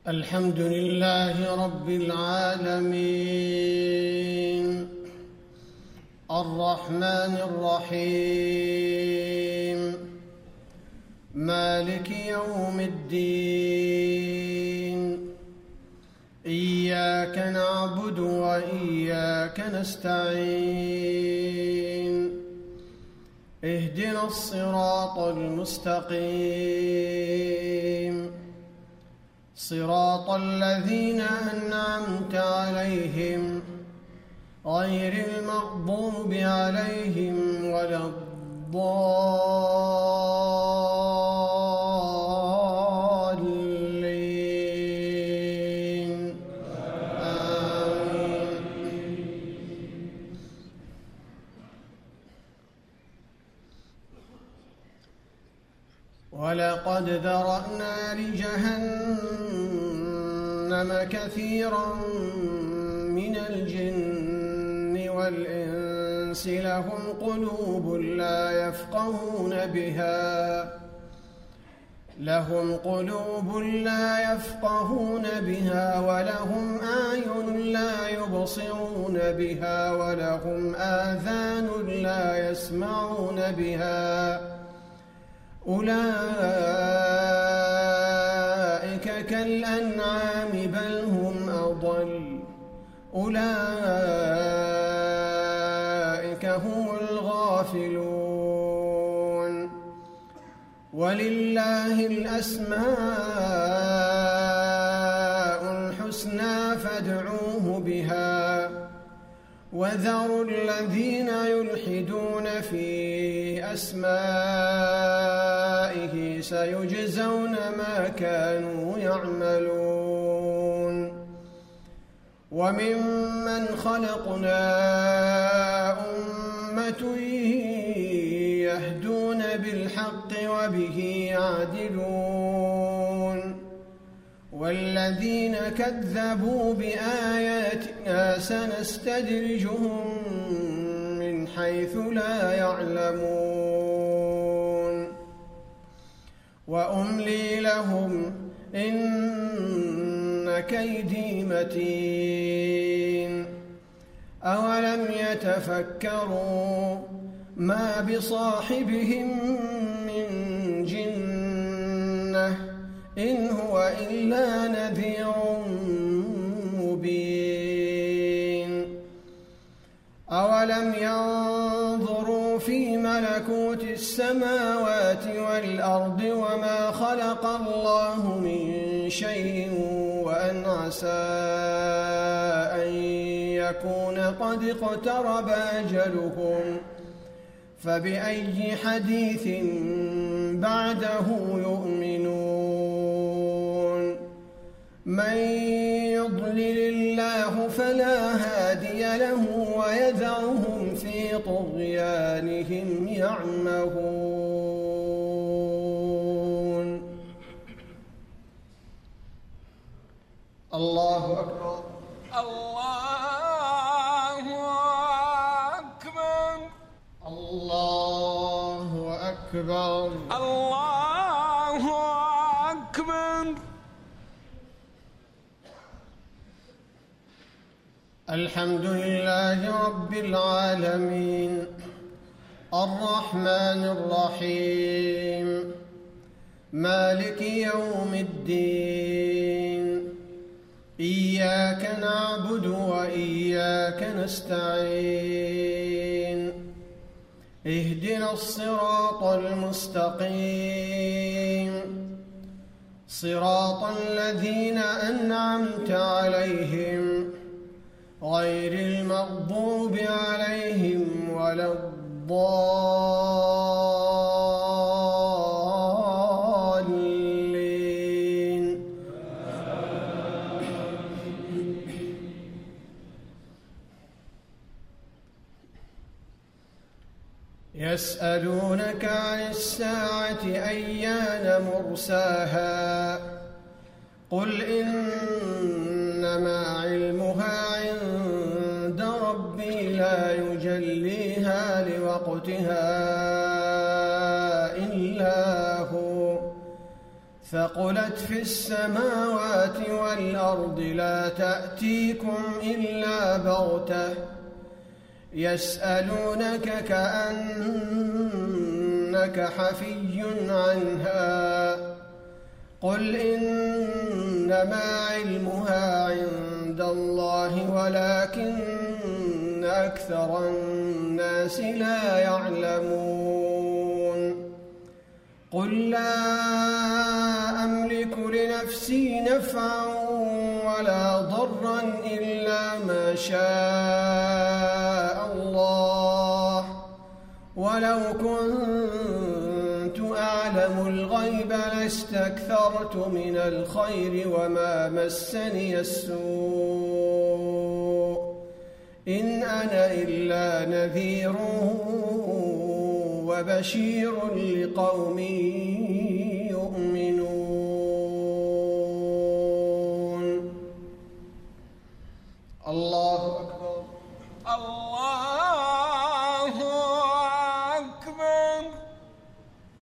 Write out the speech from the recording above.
الحمد لله رب العالمين الرحمن الرحيم مالك يوم الدين إياك نعبد وإياك نستعين اهدنا الصراط المستقيم صراط الذين أنعمت عليهم غير المغضوب عليهم ولا الضالين آمين. ولقد ذرأنا لجهنم كثيرا من الجن والإنس لهم قلوب لا يفقهون بها ولهم أعين لا يبصرون بها ولهم آذان لا يسمعون بها أولئك كالأنعام بل هم أضل أولئك هم الغافلون ولله الأسماء الحسنى فادعوه بها وذروا الذين يلحدون في أسمائه سيجزون ما كانوا يعملون وممن خلقنا أمة يهدون بالحق وبه يعدلون والذين كذبوا بآياتنا سنستدرجهم من حيث لا يعلمون وأملي لهم إن كيدي متين أولم يتفكروا ما بصاحبهم من جنة إن هو إلا نذير مبين أولم ينظروا في ملكوت السماوات والأرض وما خلق الله من شيء وأن عسى أن يكون قد اقترب أجلهم فبأي حديث بعده يؤمنون من يضلل الله فلا هادي له ويذرهم في طغيانهم يعمهون. الله أكبر الله أكبر الله أكبر الله أكبر. الحمد لله رب العالمين الرحمن الرحيم مالك يوم الدين إياك نعبد وإياك نستعين اهدنا الصراط المستقيم صراط الذين أنعمت عليهم غير المغضوب عليهم ولا الضالين. يسألونك عن الساعة أيان مرساها قل إنما علمها عند ربي لا يجليها لوقتها إلا هو ثقلت في السماوات والأرض لا تأتيكم إلا بغتة يسألونك كأنك حفي عنها قل إنما علمها عند الله ولكن أكثر الناس لا يعلمون قل لا أملك لنفسي نفعا ولا ضرا إلا ما شاء الله ولو كنت أعلم الغيب لاستكثرت من الخير وما مسني السوء إن أنا إلا نذير وبشير لقوم يؤمنون. الله أكبر.